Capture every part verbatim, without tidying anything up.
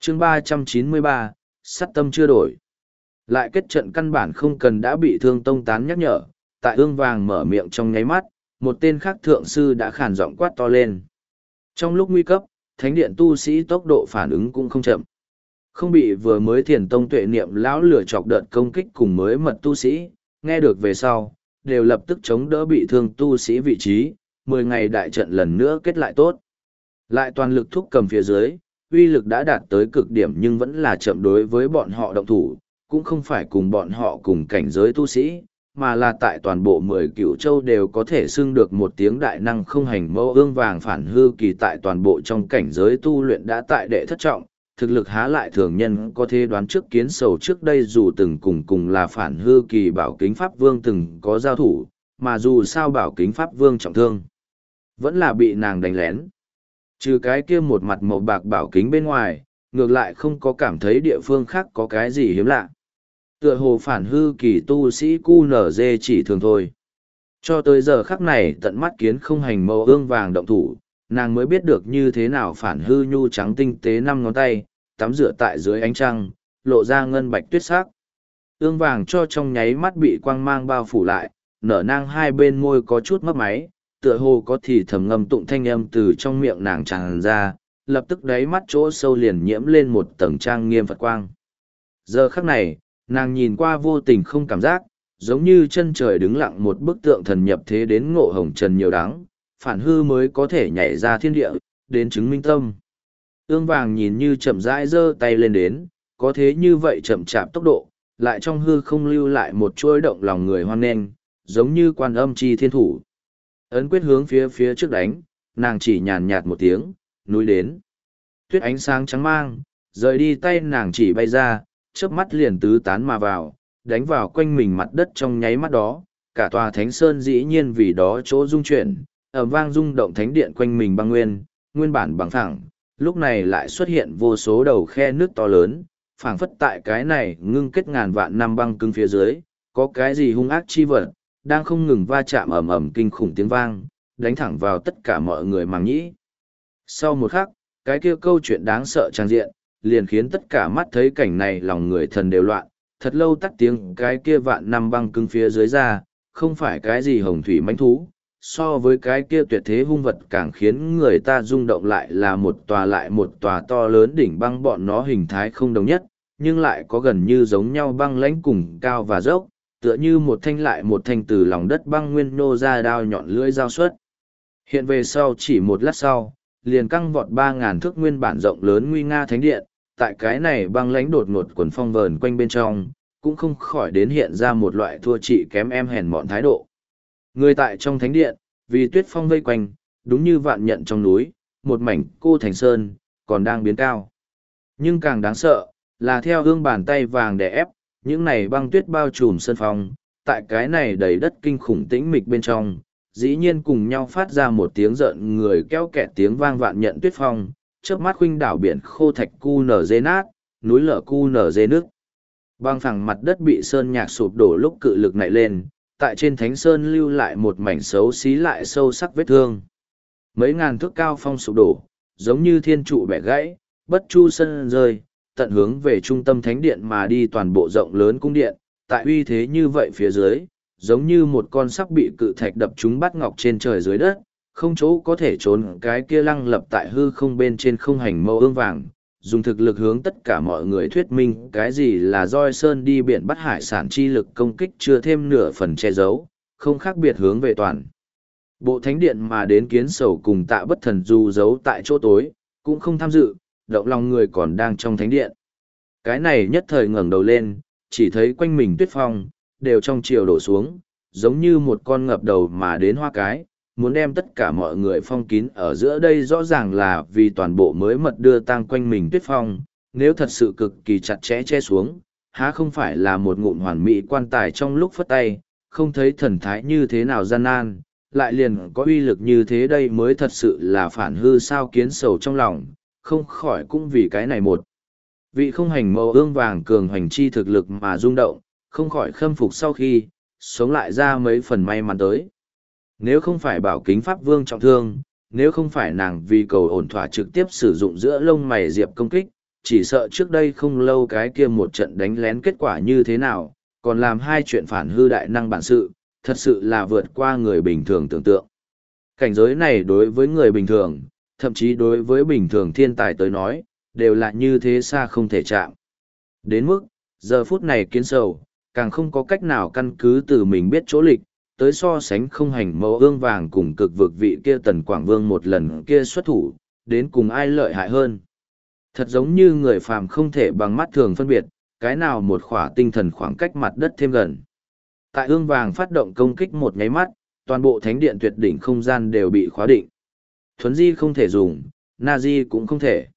chương ba trăm chín mươi ba, sắt tâm chưa đổi. Lại kết trận căn bản không cần đã bị thương tông tán nhắc nhở, tại ương vàng mở miệng trong nháy mắt, một tên khác thượng sư đã khàn giọng quát to lên. Trong lúc nguy cấp, thánh điện tu sĩ tốc độ phản ứng cũng không chậm. Không bị vừa mới thiền tông tuệ niệm lão lửa chọc đợt công kích cùng mới mật tu sĩ, nghe được về sau, đều lập tức chống đỡ bị thương tu sĩ vị trí, mười ngày đại trận lần nữa kết lại tốt. Lại toàn lực thúc cầm phía dưới, uy lực đã đạt tới cực điểm nhưng vẫn là chậm đối với bọn họ động thủ, cũng không phải cùng bọn họ cùng cảnh giới tu sĩ, mà là tại toàn bộ mười cựu châu đều có thể xưng được một tiếng đại năng không hành mẫu ương vàng phản hư kỳ tại toàn bộ trong cảnh giới tu luyện đã tại đệ thất trọng, thực lực há lại thường nhân có thể đoán trước kiến sầu trước đây dù từng cùng cùng là phản hư kỳ bảo kính pháp vương từng có giao thủ, mà dù sao bảo kính pháp vương trọng thương, vẫn là bị nàng đánh lén. Trừ cái kia một mặt màu bạc bảo kính bên ngoài, ngược lại không có cảm thấy địa phương khác có cái gì hiếm lạ. Tựa hồ phản hư kỳ tu sĩ cu nở dê chỉ thường thôi. Cho tới giờ khắc này tận mắt kiến không hành màu ương vàng động thủ, nàng mới biết được như thế nào phản hư nhu trắng tinh tế năm ngón tay, tắm rửa tại dưới ánh trăng, lộ ra ngân bạch tuyết sắc. Ương vàng cho trong nháy mắt bị quang mang bao phủ lại, nở nang hai bên môi có chút mấp máy, tựa hồ có thì thầm ngâm tụng thanh âm từ trong miệng nàng tràn ra, lập tức đáy mắt chỗ sâu liền nhiễm lên một tầng trang nghiêm Phật quang. Giờ khắc này, nàng nhìn qua vô tình không cảm giác, giống như chân trời đứng lặng một bức tượng thần nhập thế đến ngộ hồng trần nhiều đắng, phản hư mới có thể nhảy ra thiên địa, đến chứng minh tâm. Ương vàng nhìn như chậm rãi giơ tay lên đến, có thế như vậy chậm chạp tốc độ, lại trong hư không lưu lại một chuỗi động lòng người hoan nghênh, giống như quan âm chi thiên thủ. Ấn quyết hướng phía phía trước đánh, nàng chỉ nhàn nhạt một tiếng, núi đến. Tuyết ánh sáng trắng mang, rời đi tay nàng chỉ bay ra, chớp mắt liền tứ tán mà vào, đánh vào quanh mình mặt đất trong nháy mắt đó, cả tòa thánh sơn dĩ nhiên vì đó chỗ rung chuyển, ầm vang rung động thánh điện quanh mình băng nguyên, nguyên bản bằng thẳng, lúc này lại xuất hiện vô số đầu khe nước to lớn, phảng phất tại cái này ngưng kết ngàn vạn năm băng cứng phía dưới, có cái gì hung ác chi vật, đang không ngừng va chạm ầm ầm kinh khủng tiếng vang, đánh thẳng vào tất cả mọi người màng nhĩ. Sau một khắc, cái kia câu chuyện đáng sợ trang diện, liền khiến tất cả mắt thấy cảnh này lòng người thần đều loạn, thật lâu tắt tiếng cái kia vạn năm băng cứng phía dưới ra, không phải cái gì hồng thủy mãnh thú, so với cái kia tuyệt thế hung vật càng khiến người ta rung động lại là một tòa lại một tòa to lớn đỉnh băng bọn nó hình thái không đồng nhất, nhưng lại có gần như giống nhau băng lãnh cùng cao và dốc, tựa như một thanh lại một thanh từ lòng đất băng nguyên nô ra đao nhọn lưỡi dao xuất. Hiện về sau chỉ một lát sau, liền căng vọt ba ngàn thước nguyên bản rộng lớn nguy nga thánh điện, tại cái này băng lãnh đột ngột quần phong vờn quanh bên trong, cũng không khỏi đến hiện ra một loại thua trị kém em hèn mọn thái độ. Người tại trong thánh điện, vì tuyết phong vây quanh, đúng như vạn nhận trong núi, một mảnh cô thành sơn, còn đang biến cao. Nhưng càng đáng sợ, là theo hương bàn tay vàng đè ép, những này băng tuyết bao trùm sơn phong, tại cái này đầy đất kinh khủng tĩnh mịch bên trong, dĩ nhiên cùng nhau phát ra một tiếng rợn người kéo kẹt tiếng vang vạn nhận tuyết phong, chớp mắt khuynh đảo biển khô thạch cu nở dê nát, núi lở cu nở dê nước. Băng phẳng mặt đất bị sơn nhạc sụp đổ lúc cự lực nảy lên, tại trên thánh sơn lưu lại một mảnh xấu xí lại sâu sắc vết thương. Mấy ngàn thước cao phong sụp đổ, giống như thiên trụ bẻ gãy, bất chu sân rơi, tận hướng về trung tâm thánh điện mà đi toàn bộ rộng lớn cung điện, tại uy thế như vậy phía dưới, giống như một con sắp bị cự thạch đập trúng bắt ngọc trên trời dưới đất, không chỗ có thể trốn cái kia lăng lập tại hư không bên trên không hành mâu ương vàng, dùng thực lực hướng tất cả mọi người thuyết minh cái gì là roi sơn đi biển bắt hải sản chi lực công kích chưa thêm nửa phần che giấu, không khác biệt hướng về toàn. Bộ thánh điện mà đến kiến sầu cùng tạ bất thần du giấu tại chỗ tối, cũng không tham dự, động lòng người còn đang trong thánh điện. Cái này nhất thời ngẩng đầu lên, chỉ thấy quanh mình tuyết phong, đều trong chiều đổ xuống, giống như một con ngập đầu mà đến hoa cái, muốn đem tất cả mọi người phong kín ở giữa đây rõ ràng là vì toàn bộ mới mật đưa tang quanh mình tuyết phong, nếu thật sự cực kỳ chặt chẽ che xuống, há không phải là một ngụm hoàn mỹ quan tài trong lúc phất tay, không thấy thần thái như thế nào gian nan, lại liền có uy lực như thế đây mới thật sự là phản hư sao kiến sầu trong lòng, không khỏi cũng vì cái này một. Vị không hành mẫu ương vàng cường hành chi thực lực mà rung động, không khỏi khâm phục sau khi, sống lại ra mấy phần may mắn tới. Nếu không phải bảo kính pháp vương trọng thương, nếu không phải nàng vì cầu ổn thỏa trực tiếp sử dụng giữa lông mày diệp công kích, chỉ sợ trước đây không lâu cái kia một trận đánh lén kết quả như thế nào, còn làm hai chuyện phản hư đại năng bản sự, thật sự là vượt qua người bình thường tưởng tượng. Cảnh giới này đối với người bình thường, thậm chí đối với bình thường thiên tài tới nói, đều là như thế xa không thể chạm. Đến mức, giờ phút này kiến sầu, càng không có cách nào căn cứ từ mình biết chỗ lịch, tới so sánh không hành mẫu ương vàng cùng cực vực vị kia tần Quảng Vương một lần kia xuất thủ, đến cùng ai lợi hại hơn. Thật giống như người phàm không thể bằng mắt thường phân biệt, cái nào một khỏa tinh thần khoảng cách mặt đất thêm gần. Tại ương vàng phát động công kích một nháy mắt, toàn bộ thánh điện tuyệt đỉnh không gian đều bị khóa định. Thuấn di không thể dùng, na di cũng không thể.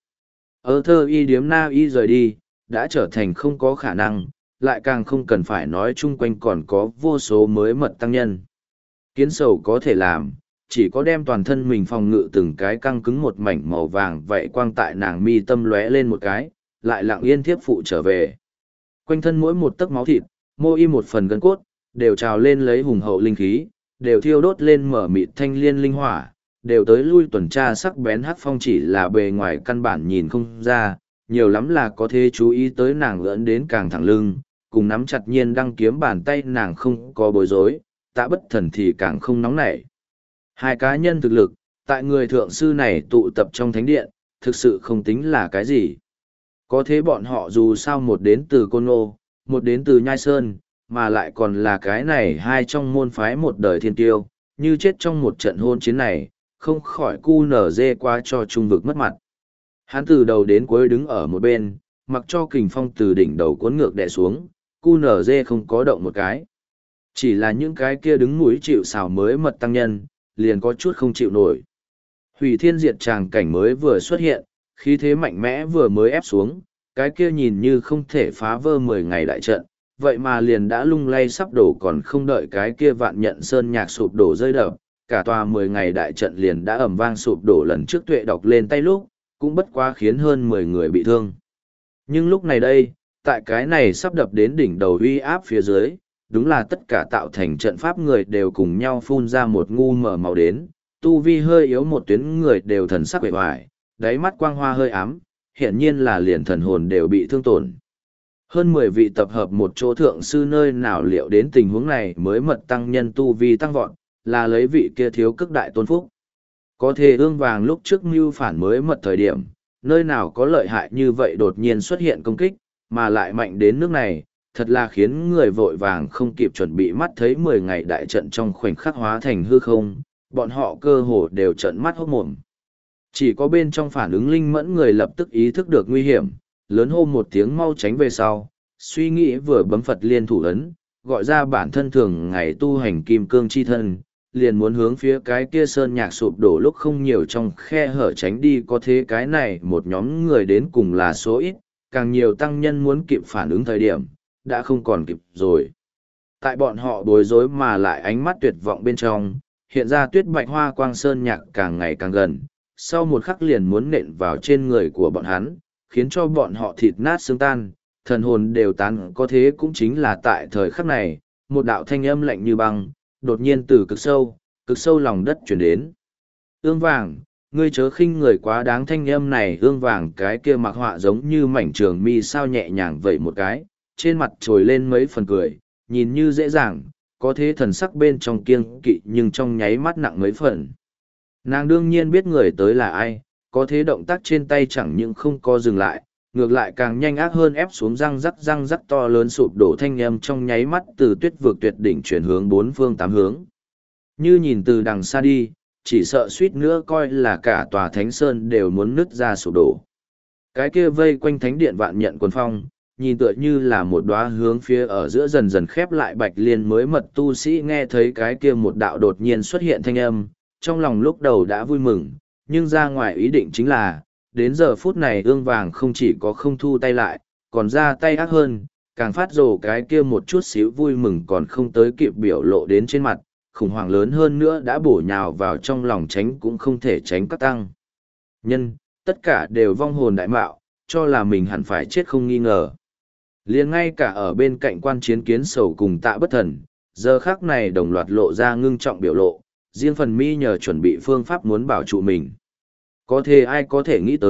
Ở thơ y điếm na y rời đi, đã trở thành không có khả năng, lại càng không cần phải nói chung quanh còn có vô số mới mật tăng nhân. Kiến sầu có thể làm, chỉ có đem toàn thân mình phòng ngự từng cái căng cứng một mảnh màu vàng vậy quang tại nàng mi tâm lóe lên một cái, lại lặng yên thiếp phụ trở về. Quanh thân mỗi một tấc máu thịt, mô y một phần gân cốt, đều trào lên lấy hùng hậu linh khí, đều thiêu đốt lên mở mịt thanh liên linh hỏa, đều tới lui tuần tra sắc bén hắc phong chỉ là bề ngoài căn bản nhìn không ra, nhiều lắm là có thể chú ý tới nàng lỡn đến càng thẳng lưng, cùng nắm chặt nhiên đăng kiếm bàn tay nàng không có bối rối, tạ bất thần thì càng không nóng nảy. Hai cá nhân thực lực, tại người thượng sư này tụ tập trong thánh điện, thực sự không tính là cái gì. Có thế bọn họ dù sao một đến từ Côn Ngô, một đến từ Nhai Sơn, mà lại còn là cái này hai trong môn phái một đời thiên tiêu, như chết trong một trận hôn chiến này, không khỏi cu nở dê qua cho trung vực mất mặt. Hắn từ đầu đến cuối đứng ở một bên, mặc cho kình phong từ đỉnh đầu cuốn ngược đè xuống, cu nở dê không có động một cái. Chỉ là những cái kia đứng mũi chịu sào mới mật tăng nhân, liền có chút không chịu nổi. Hủy thiên diệt tràng cảnh mới vừa xuất hiện, khí thế mạnh mẽ vừa mới ép xuống, cái kia nhìn như không thể phá vỡ mười ngày đại trận, vậy mà liền đã lung lay sắp đổ còn không đợi cái kia vạn nhận sơn nhạc sụp đổ rơi đập, cả tòa mười ngày đại trận liền đã ầm vang sụp đổ lần trước tuệ đọc lên tay lúc, cũng bất quá khiến hơn mười người bị thương. Nhưng lúc này đây, tại cái này sắp đập đến đỉnh đầu uy áp phía dưới, đúng là tất cả tạo thành trận pháp người đều cùng nhau phun ra một ngu mở màu đến, tu vi hơi yếu một tuyến người đều thần sắc bề hoài, đáy mắt quang hoa hơi ám, hiển nhiên là liền thần hồn đều bị thương tổn. Hơn mười vị tập hợp một chỗ thượng sư nơi nào liệu đến tình huống này mới mật tăng nhân tu vi tăng vọt, là lấy vị kia thiếu cức đại tôn phúc. Có thể ương vàng lúc trước mưu phản mới mật thời điểm, nơi nào có lợi hại như vậy đột nhiên xuất hiện công kích, mà lại mạnh đến nước này, thật là khiến người vội vàng không kịp chuẩn bị mắt thấy mười ngày đại trận trong khoảnh khắc hóa thành hư không, bọn họ cơ hồ đều trợn mắt hốt mồm. Chỉ có bên trong phản ứng linh mẫn người lập tức ý thức được nguy hiểm, lớn hô một tiếng mau tránh về sau, suy nghĩ vừa bấm Phật liên thủ ấn, gọi ra bản thân thường ngày tu hành kim cương chi thân, liền muốn hướng phía cái kia sơn nhạc sụp đổ lúc không nhiều trong khe hở tránh đi, có thế cái này một nhóm người đến cùng là số ít, càng nhiều tăng nhân muốn kịp phản ứng thời điểm, đã không còn kịp rồi. Tại bọn họ bối rối mà lại ánh mắt tuyệt vọng bên trong, hiện ra tuyết bạch hoa quang sơn nhạc càng ngày càng gần, sau một khắc liền muốn nện vào trên người của bọn hắn, khiến cho bọn họ thịt nát xương tan, thần hồn đều tan. Có thế cũng chính là tại thời khắc này, một đạo thanh âm lạnh như băng, đột nhiên từ cực sâu, cực sâu lòng đất chuyển đến. Ương vàng, ngươi chớ khinh người quá đáng. Thanh âm này ương vàng cái kia mặc họa giống như mảnh trường mi sao nhẹ nhàng vậy một cái, trên mặt trồi lên mấy phần cười, nhìn như dễ dàng, có thế thần sắc bên trong kiêng kỵ nhưng trong nháy mắt nặng mấy phần. Nàng đương nhiên biết người tới là ai, có thế động tác trên tay chẳng những không có dừng lại, ngược lại càng nhanh ác hơn ép xuống răng rắc răng rắc to lớn sụp đổ thanh âm trong nháy mắt từ tuyết vực tuyệt đỉnh chuyển hướng bốn phương tám hướng. Như nhìn từ đằng xa đi, chỉ sợ suýt nữa coi là cả tòa thánh sơn đều muốn nứt ra sụp đổ. Cái kia vây quanh thánh điện vạn nhận quần phong, nhìn tựa như là một đóa hướng phía ở giữa dần dần khép lại bạch liên mới mật tu sĩ nghe thấy cái kia một đạo đột nhiên xuất hiện thanh âm, trong lòng lúc đầu đã vui mừng, nhưng ra ngoài ý định chính là, đến giờ phút này ương vàng không chỉ có không thu tay lại, còn ra tay ác hơn, càng phát rồ cái kia một chút xíu vui mừng còn không tới kịp biểu lộ đến trên mặt, khủng hoảng lớn hơn nữa đã bổ nhào vào trong lòng tránh cũng không thể tránh các tăng. Nhân, tất cả đều vong hồn đại mạo, cho là mình hẳn phải chết không nghi ngờ. Liền ngay cả ở bên cạnh quan chiến kiến sầu cùng tạ bất thần, giờ khác này đồng loạt lộ ra ngưng trọng biểu lộ, riêng phần mi nhờ chuẩn bị phương pháp muốn bảo trụ mình. Có thể ai có thể nghĩ tới,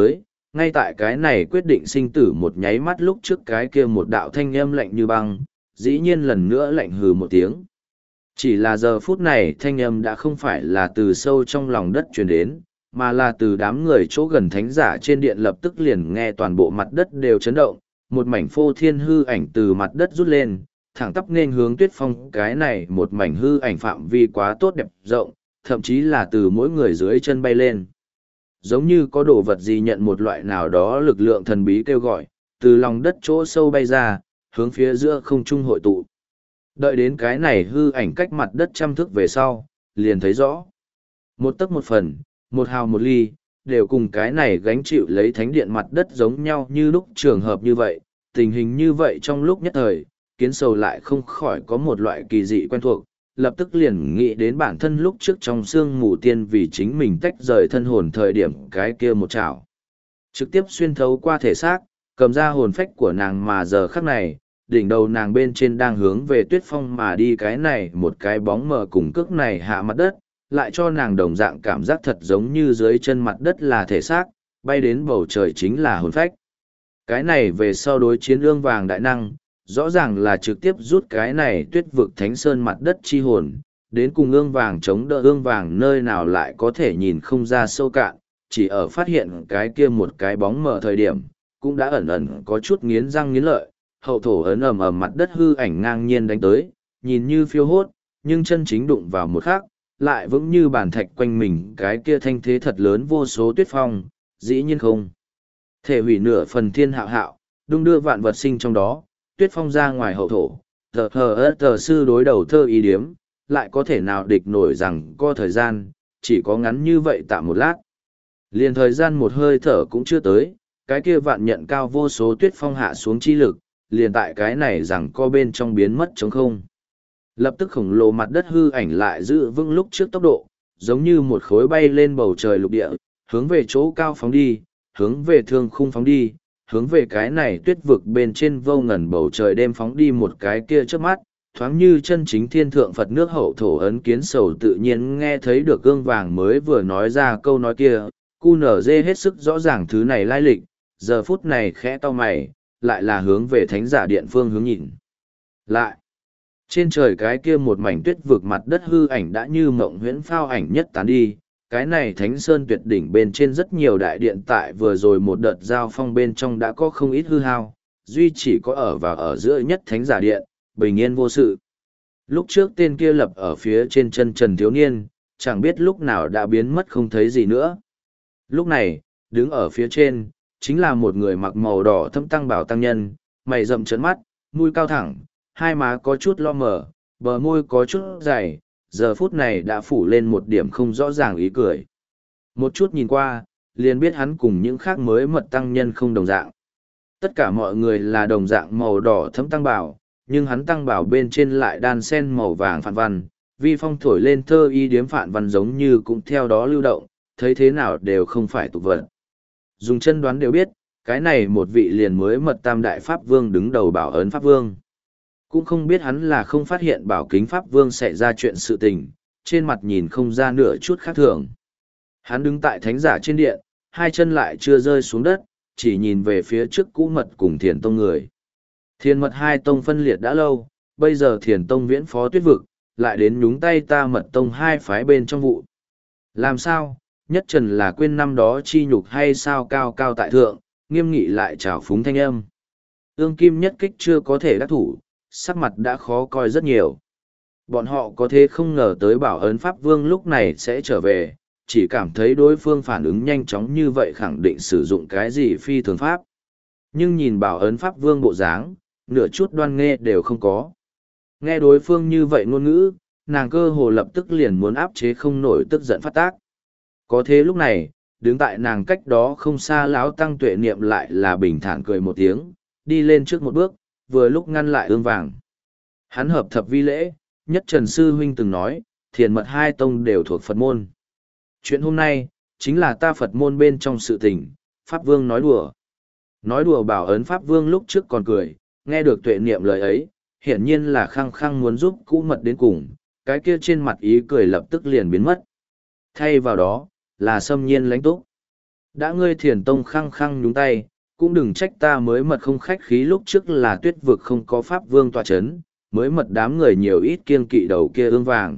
Ngay tại cái này quyết định sinh tử một nháy mắt lúc trước cái kia một đạo thanh âm lạnh như băng, dĩ nhiên lần nữa lạnh hừ một tiếng. Chỉ là giờ phút này thanh âm đã không phải là từ sâu trong lòng đất truyền đến, mà là từ đám người chỗ gần thánh giả trên điện lập tức liền nghe toàn bộ mặt đất đều chấn động, một mảnh phô thiên hư ảnh từ mặt đất rút lên, thẳng tắp nên hướng Tuyết Phong. Cái này một mảnh hư ảnh phạm vi quá tốt đẹp rộng, thậm chí là từ mỗi người dưới chân bay lên. Giống như có đồ vật gì nhận một loại nào đó lực lượng thần bí kêu gọi, từ lòng đất chỗ sâu bay ra, hướng phía giữa không trung hội tụ. Đợi đến cái này hư ảnh cách mặt đất trăm thước về sau, liền thấy rõ. Một tấc một phần, một hào một ly, đều cùng cái này gánh chịu lấy thánh điện mặt đất giống nhau như lúc trường hợp như vậy, tình hình như vậy trong lúc nhất thời, kiến sầu lại không khỏi có một loại kỳ dị quen thuộc, lập tức liền nghĩ đến bản thân lúc trước trong xương mù tiên vì chính mình tách rời thân hồn thời điểm cái kia một chảo. Trực tiếp xuyên thấu qua thể xác, cầm ra hồn phách của nàng mà giờ khắc này, đỉnh đầu nàng bên trên đang hướng về Tuyết Phong mà đi, cái này một cái bóng mờ cùng cước này hạ mặt đất, lại cho nàng đồng dạng cảm giác thật giống như dưới chân mặt đất là thể xác, bay đến bầu trời chính là hồn phách. Cái này về sau đối chiến ương vàng đại năng, rõ ràng là trực tiếp rút cái này tuyết vực thánh sơn mặt đất chi hồn, đến cùng ương vàng chống đỡ ương vàng nơi nào lại có thể nhìn không ra sâu cạn, chỉ ở phát hiện cái kia một cái bóng mờ thời điểm, cũng đã ẩn ẩn có chút nghiến răng nghiến lợi, hậu thổ ấn ầm ầm mặt đất hư ảnh ngang nhiên đánh tới, nhìn như phiêu hốt, nhưng chân chính đụng vào một khắc, lại vững như bàn thạch quanh mình cái kia thanh thế thật lớn vô số Tuyết Phong, dĩ nhiên không thể hủy nửa phần thiên hạo hạo, đung đưa vạn vật sinh trong đó. Tuyết Phong ra ngoài hậu thổ, tờ hờ tờ sư đối đầu thơ ý điếm, lại có thể nào địch nổi rằng có thời gian, chỉ có ngắn như vậy tạm một lát. Liền thời gian một hơi thở cũng chưa tới, cái kia vạn nhận cao vô số Tuyết Phong hạ xuống chi lực, liền tại cái này rằng co bên trong biến mất trống không. Lập tức khổng lồ mặt đất hư ảnh lại giữ vững lúc trước tốc độ, giống như một khối bay lên bầu trời lục địa, hướng về chỗ cao phóng đi, hướng về thương khung phóng đi, hướng về cái này tuyết vực bên trên vô ngần bầu trời đêm phóng đi một cái kia trước mắt, thoáng như chân chính thiên thượng Phật nước hậu thổ ấn kiến sầu tự nhiên nghe thấy được gương vàng mới vừa nói ra câu nói kia, cu nở dê hết sức rõ ràng thứ này lai lịch, giờ phút này khẽ to mày, lại là hướng về thánh giả điện phương hướng nhìn. Lại, trên trời cái kia một mảnh tuyết vực mặt đất hư ảnh đã như mộng huyễn phao ảnh nhất tán đi, cái này thánh sơn tuyệt đỉnh bên trên rất nhiều đại điện tại vừa rồi một đợt giao phong bên trong đã có không ít hư hao, duy chỉ có ở và ở giữa nhất thánh giả điện, bình yên vô sự. Lúc trước tên kia lập ở phía trên chân trần thiếu niên, chẳng biết lúc nào đã biến mất không thấy gì nữa. Lúc này, đứng ở phía trên, chính là một người mặc màu đỏ thâm tăng bảo tăng nhân, mày rậm trấn mắt, mũi cao thẳng, hai má có chút lo mờ, bờ môi có chút dày, giờ phút này đã phủ lên một điểm không rõ ràng ý cười. Một chút nhìn qua, liền biết hắn cùng những khác mới mật tăng nhân không đồng dạng. Tất cả mọi người là đồng dạng màu đỏ thấm tăng bảo, nhưng hắn tăng bảo bên trên lại đan sen màu vàng phản văn, vi phong thổi lên thơ y điếm phản văn giống như cũng theo đó lưu động, thấy thế nào đều không phải tục vật. Dùng chân đoán đều biết, cái này một vị liền mới mật tam đại pháp vương đứng đầu bảo ấn pháp vương. Cũng không biết hắn là không phát hiện bảo kính pháp vương xảy ra chuyện sự tình, trên mặt nhìn không ra nửa chút khác thường. Hắn đứng tại thánh giả trên điện, hai chân lại chưa rơi xuống đất, chỉ nhìn về phía trước cũ mật cùng thiền tông người. Thiền mật hai tông phân liệt đã lâu, bây giờ thiền tông viễn phó tuyết vực, lại đến nhúng tay ta mật tông hai phái bên trong vụ. Làm sao, nhất trần là quên năm đó chi nhục hay sao cao cao tại thượng, nghiêm nghị lại trào phúng thanh âm. Ương kim nhất kích chưa có thể đắc thủ, sắc mặt đã khó coi rất nhiều. Bọn họ có thể không ngờ tới bảo ấn pháp vương lúc này sẽ trở về, chỉ cảm thấy đối phương phản ứng nhanh chóng như vậy khẳng định sử dụng cái gì phi thường pháp. Nhưng nhìn bảo ấn pháp vương bộ dáng, nửa chút đoan nghe đều không có. Nghe đối phương như vậy ngôn ngữ, nàng cơ hồ lập tức liền muốn áp chế không nổi tức giận phát tác. Có thế lúc này, đứng tại nàng cách đó không xa lão tăng tuệ niệm lại là bình thản cười một tiếng, đi lên trước một bước, vừa lúc ngăn lại ương vàng. Hắn hợp thập vi lễ, nhất Trần Sư Huynh từng nói, thiền mật hai tông đều thuộc Phật môn. Chuyện hôm nay, chính là ta Phật môn bên trong sự tình, Pháp Vương nói đùa. Nói đùa bảo ấn Pháp Vương lúc trước còn cười, nghe được tuệ niệm lời ấy, hiển nhiên là khăng khăng muốn giúp cũ mật đến cùng, cái kia trên mặt ý cười lập tức liền biến mất. Thay vào đó, là xâm nhiên lãnh túc. Đã ngươi thiền tông khăng khăng nhúng tay, cũng đừng trách ta mới mật không khách khí lúc trước là tuyết vực không có pháp vương tọa chấn, mới mật đám người nhiều ít kiêng kỵ đầu kia ương vàng.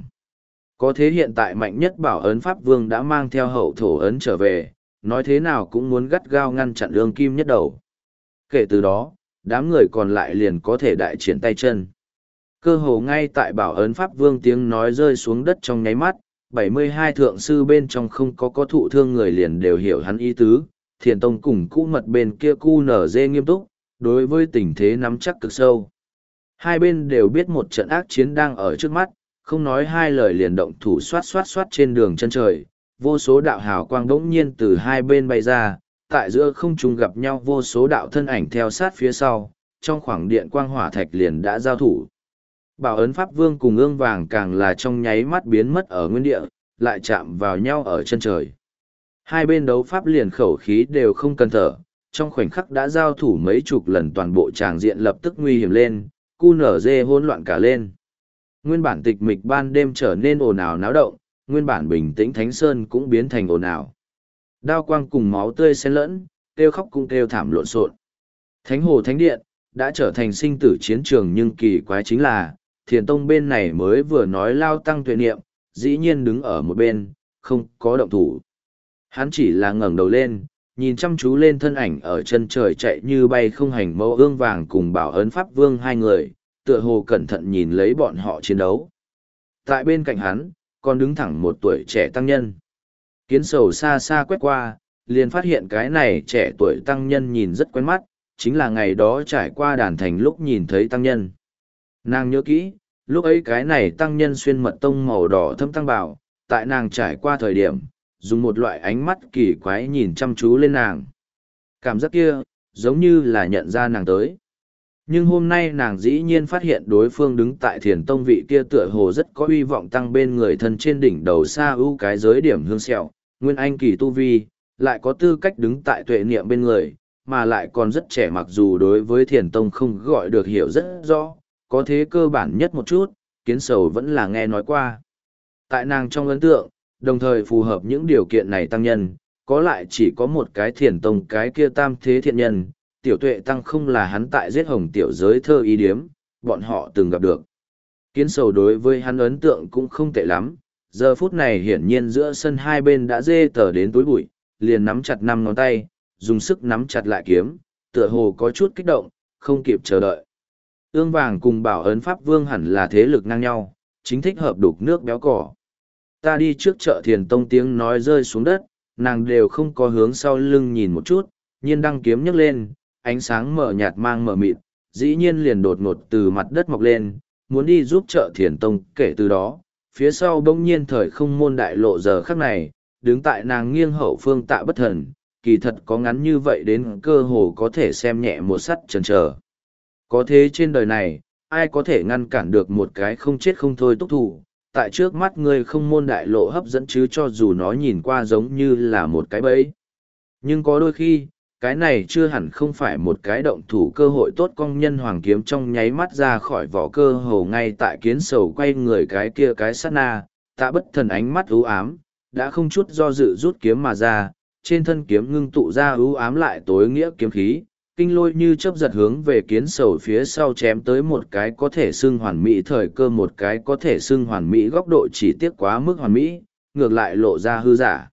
Có thế hiện tại mạnh nhất bảo ấn pháp vương đã mang theo hậu thổ ấn trở về, nói thế nào cũng muốn gắt gao ngăn chặn ương kim nhất đầu. Kể từ đó, đám người còn lại liền có thể đại triển tay chân. Cơ hồ ngay tại bảo ấn pháp vương tiếng nói rơi xuống đất trong nháy mắt, bảy mươi hai thượng sư bên trong không có có thụ thương người liền đều hiểu hắn ý tứ, thiền tông cùng cũ mật bên kia cu nở dê nghiêm túc, đối với tình thế nắm chắc cực sâu. Hai bên đều biết một trận ác chiến đang ở trước mắt, không nói hai lời liền động thủ xoát xoát xoát trên đường chân trời, vô số đạo hào quang đống nhiên từ hai bên bay ra, tại giữa không trung gặp nhau vô số đạo thân ảnh theo sát phía sau, trong khoảng điện quang hỏa thạch liền đã giao thủ. Bảo ấn Pháp Vương cùng ương vàng càng là trong nháy mắt biến mất ở nguyên địa, lại chạm vào nhau ở chân trời. Hai bên đấu pháp liền khẩu khí đều không cần thở, trong khoảnh khắc đã giao thủ mấy chục lần toàn bộ tràng diện lập tức nguy hiểm lên, cu nở dê hỗn loạn cả lên. Nguyên bản tịch mịch ban đêm trở nên ồn ào náo động, nguyên bản bình tĩnh thánh sơn cũng biến thành ồn ào. Đao quang cùng máu tươi xen lẫn, kêu khóc cũng kêu thảm lộn xộn. Thánh hồ thánh điện đã trở thành sinh tử chiến trường, nhưng kỳ quái chính là thiền tông bên này mới vừa nói lao tăng tuệ niệm, dĩ nhiên đứng ở một bên, không có động thủ. Hắn chỉ là ngẩng đầu lên, nhìn chăm chú lên thân ảnh ở chân trời chạy như bay không hành mẫu ương vàng cùng bảo ấn pháp vương hai người, tựa hồ cẩn thận nhìn lấy bọn họ chiến đấu. Tại bên cạnh hắn, còn đứng thẳng một tuổi trẻ tăng nhân. Kiến sầu xa xa quét qua, liền phát hiện cái này trẻ tuổi tăng nhân nhìn rất quen mắt, chính là ngày đó trải qua đàn thành lúc nhìn thấy tăng nhân. Nàng nhớ kỹ, lúc ấy cái này tăng nhân xuyên mật tông màu đỏ thâm tăng bảo, tại nàng trải qua thời điểm, dùng một loại ánh mắt kỳ quái nhìn chăm chú lên nàng. Cảm giác kia, giống như là nhận ra nàng tới. Nhưng hôm nay nàng dĩ nhiên phát hiện đối phương đứng tại thiền tông vị kia tựa hồ rất có uy vọng tăng bên người thân trên đỉnh đầu xa ưu cái giới điểm hương sẹo, nguyên anh kỳ tu vi, lại có tư cách đứng tại tuệ niệm bên người, mà lại còn rất trẻ, mặc dù đối với thiền tông không gọi được hiểu rất rõ, có thế cơ bản nhất một chút, kiến sầu vẫn là nghe nói qua. Tại nàng trong ấn tượng, đồng thời phù hợp những điều kiện này tăng nhân, có lại chỉ có một cái thiền tông cái kia tam thế thiện nhân, tiểu tuệ tăng không là hắn tại giết hồng tiểu giới thơ ý điếm, bọn họ từng gặp được. Kiến sầu đối với hắn ấn tượng cũng không tệ lắm, giờ phút này hiển nhiên giữa sân hai bên đã dê tờ đến túi bụi, liền nắm chặt năm ngón tay, dùng sức nắm chặt lại kiếm, tựa hồ có chút kích động, không kịp chờ đợi. Ương vàng cùng bảo ấn pháp vương hẳn là thế lực ngang nhau, chính thích hợp đục nước béo cỏ. Ta đi trước chợ thiền tông tiếng nói rơi xuống đất, nàng đều không có hướng sau lưng nhìn một chút, nhiên đăng kiếm nhấc lên, ánh sáng mở nhạt mang mở mịt, dĩ nhiên liền đột ngột từ mặt đất mọc lên, muốn đi giúp chợ thiền tông. Kể từ đó, phía sau bỗng nhiên thời không môn đại lộ giờ khắc này, đứng tại nàng nghiêng hậu phương Tạ Bất Thần, kỳ thật có ngắn như vậy đến cơ hồ có thể xem nhẹ một sắt chần chờ. Có thế trên đời này, ai có thể ngăn cản được một cái không chết không thôi túc thủ, tại trước mắt ngươi không môn đại lộ hấp dẫn chứ, cho dù nó nhìn qua giống như là một cái bẫy. Nhưng có đôi khi, cái này chưa hẳn không phải một cái động thủ cơ hội tốt. Công nhân hoàng kiếm trong nháy mắt ra khỏi vỏ cơ hồ ngay tại kiến sầu quay người cái kia cái sát na, Tạ Bất Thần ánh mắt u ám, đã không chút do dự rút kiếm mà ra, trên thân kiếm ngưng tụ ra u ám lại tối nghĩa kiếm khí, kinh lôi như chớp giật hướng về kiến sầu phía sau chém tới. Một cái có thể xưng hoàn mỹ thời cơ, một cái có thể xưng hoàn mỹ góc độ, chỉ tiếc quá mức hoàn mỹ, ngược lại lộ ra hư giả.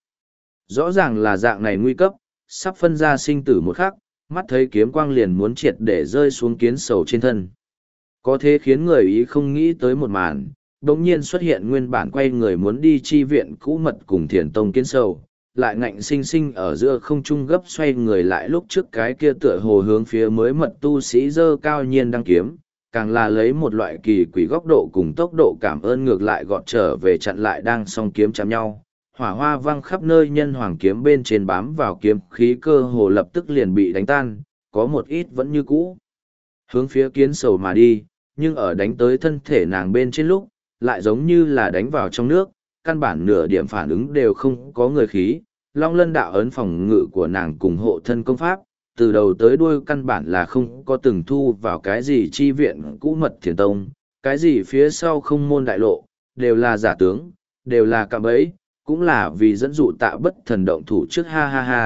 Rõ ràng là dạng này nguy cấp, sắp phân ra sinh tử một khắc, mắt thấy kiếm quang liền muốn triệt để rơi xuống kiến sầu trên thân. Có thế khiến người ý không nghĩ tới một màn, đống nhiên xuất hiện nguyên bản quay người muốn đi chi viện cũ mật cùng thiền tông kiến sầu, lại ngạnh sinh sinh ở giữa không trung gấp xoay người lại lúc trước cái kia tựa hồ hướng phía mới mật tu sĩ dơ cao nhiên đăng kiếm, càng là lấy một loại kỳ quỷ góc độ cùng tốc độ cảm ơn ngược lại gọt trở về chặn lại đang song kiếm chạm nhau. Hỏa hoa văng khắp nơi, nhân hoàng kiếm bên trên bám vào kiếm khí cơ hồ lập tức liền bị đánh tan, có một ít vẫn như cũ. Hướng phía kiến sầu mà đi, nhưng ở đánh tới thân thể nàng bên trên lúc, lại giống như là đánh vào trong nước, căn bản nửa điểm phản ứng đều không có. Người khí, long lân đạo ấn phòng ngự của nàng cùng hộ thân công pháp, từ đầu tới đuôi căn bản là không có từng thu vào cái gì chi viện cũ mật thiền tông, cái gì phía sau không môn đại lộ, đều là giả tướng, đều là cạm bẫy, cũng là vì dẫn dụ Tạ Bất Thần động thủ trước. Ha ha ha,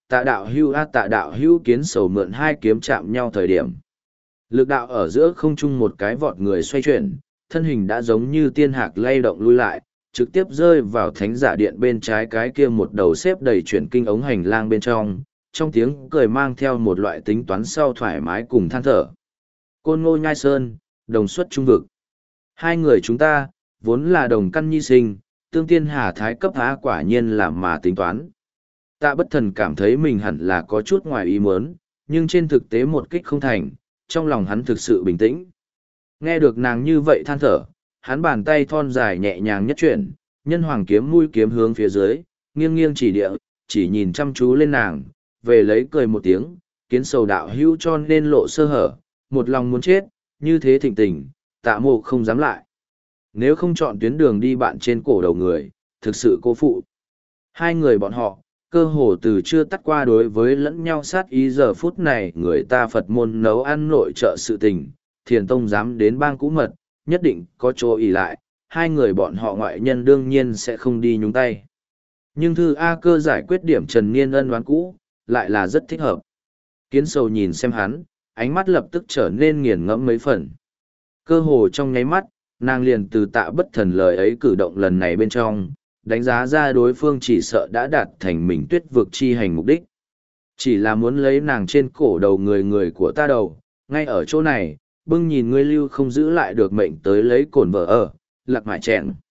tạ đạo hưu a tạ đạo hưu kiến sầu mượn hai kiếm chạm nhau thời điểm. Lực đạo ở giữa không trung một cái vọt người xoay chuyển, thân hình đã giống như tiên hạc lay động lui lại, trực tiếp rơi vào thánh giả điện bên trái cái kia một đầu xếp đầy chuyển kinh ống hành lang bên trong, trong tiếng cười mang theo một loại tính toán sau thoải mái cùng than thở. Côn Ngô Nhai Sơn, đồng xuất trung vực. Hai người chúng ta, vốn là đồng căn nhi sinh, tương tiên hà thái cấp há quả nhiên là mà tính toán. Tạ bất thần cảm thấy mình hẳn là có chút ngoài ý muốn, nhưng trên thực tế một kích không thành, trong lòng hắn thực sự bình tĩnh. Nghe được nàng như vậy than thở, hắn bàn tay thon dài nhẹ nhàng nhất chuyển, nhân hoàng kiếm mũi kiếm hướng phía dưới, nghiêng nghiêng chỉ địa, chỉ nhìn chăm chú lên nàng, về lấy cười một tiếng, kiến sầu đạo hữu cho nên lộ sơ hở, một lòng muốn chết, như thế thịnh tình, tạ mộ không dám lại. Nếu không chọn tuyến đường đi bạn trên cổ đầu người, thực sự cô phụ. Hai người bọn họ, cơ hồ từ chưa tắt qua đối với lẫn nhau sát ý giờ phút này người ta Phật môn nấu ăn nội trợ sự tình, thiền tông dám đến bang cũ mật, nhất định có chỗ ỉ lại, hai người bọn họ ngoại nhân đương nhiên sẽ không đi nhúng tay. Nhưng thư A Cơ giải quyết điểm Trần Niên ân oán cũ, lại là rất thích hợp. Kiến sầu nhìn xem hắn, ánh mắt lập tức trở nên nghiền ngẫm mấy phần. Cơ hồ trong nháy mắt, nàng liền từ tạ bất thần lời ấy cử động lần này bên trong, đánh giá ra đối phương chỉ sợ đã đạt thành mình tuyết vực chi hành mục đích. Chỉ là muốn lấy nàng trên cổ đầu người người của ta đầu, ngay ở chỗ này, bưng nhìn ngươi lưu không giữ lại được mệnh tới lấy cồn vợ ở, lạc mại chẹn.